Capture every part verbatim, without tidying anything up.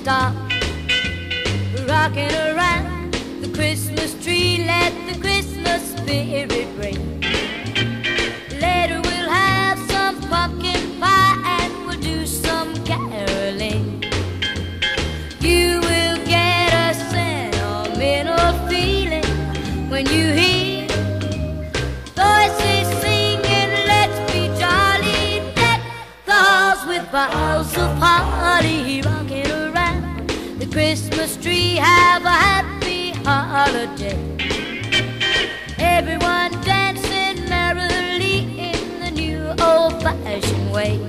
stop rocking around the Christmas tree. Let the Christmas spirit ring. Later we'll have some pumpkin pie and we'll do some caroling. You will get a sentimental feeling when you hear voices singing, let's be jolly. Deck the halls with boughs of holly, rocking around the Christmas tree. Have a happy holiday. Everyone dancing merrily in the new old-fashioned way.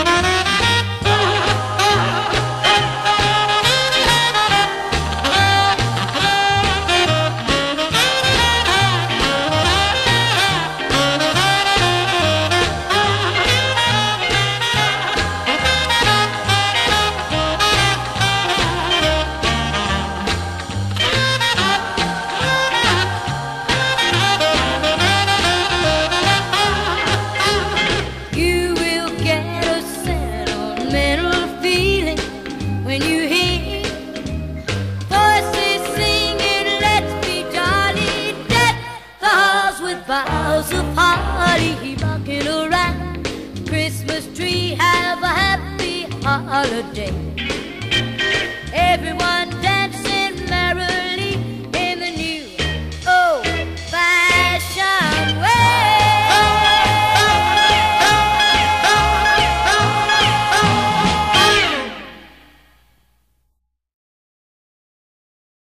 When you hear voices singing, let's be jolly. Deck the halls with boughs of holly, rocking around the Christmas tree. Have a happy holiday. Everyone